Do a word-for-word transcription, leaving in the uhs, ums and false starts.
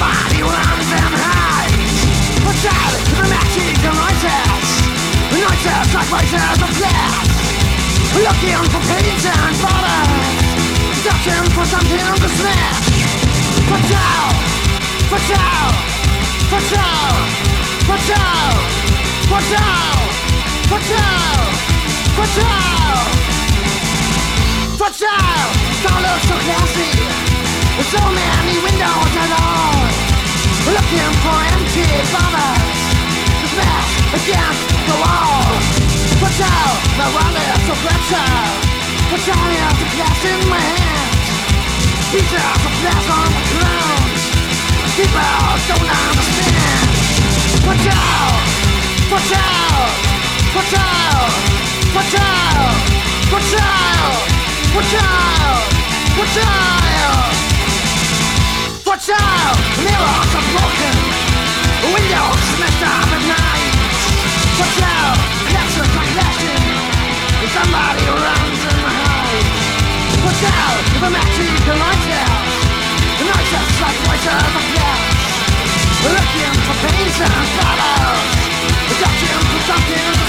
Somebody runs and hides. Watch out for the magic noises. Noises like voices of death. Looking for pains and borders. Searching for something to smash. Watch out! Watch out! Watch out! Watch out! Watch out! Watch out! Watch out! Watch out! Don't look so classy. With so many windows at all. Looking for empty bottles to smash against the wall. Watch out! The world is so pressure. Watch out! I have the glass in my hand. Pieces of glass on the ground. People don't understand. Watch out! Watch out! Watch out! Watch out! Watch out! Watch out! Watch out! Watch out! Mirrors are broken. Windows smashed up at night. Watch out! Glasses are flashing. Somebody runs and hides. Watch out! The magic lights out. The noises like voices of death. Looking for pains and bottles. Searching for something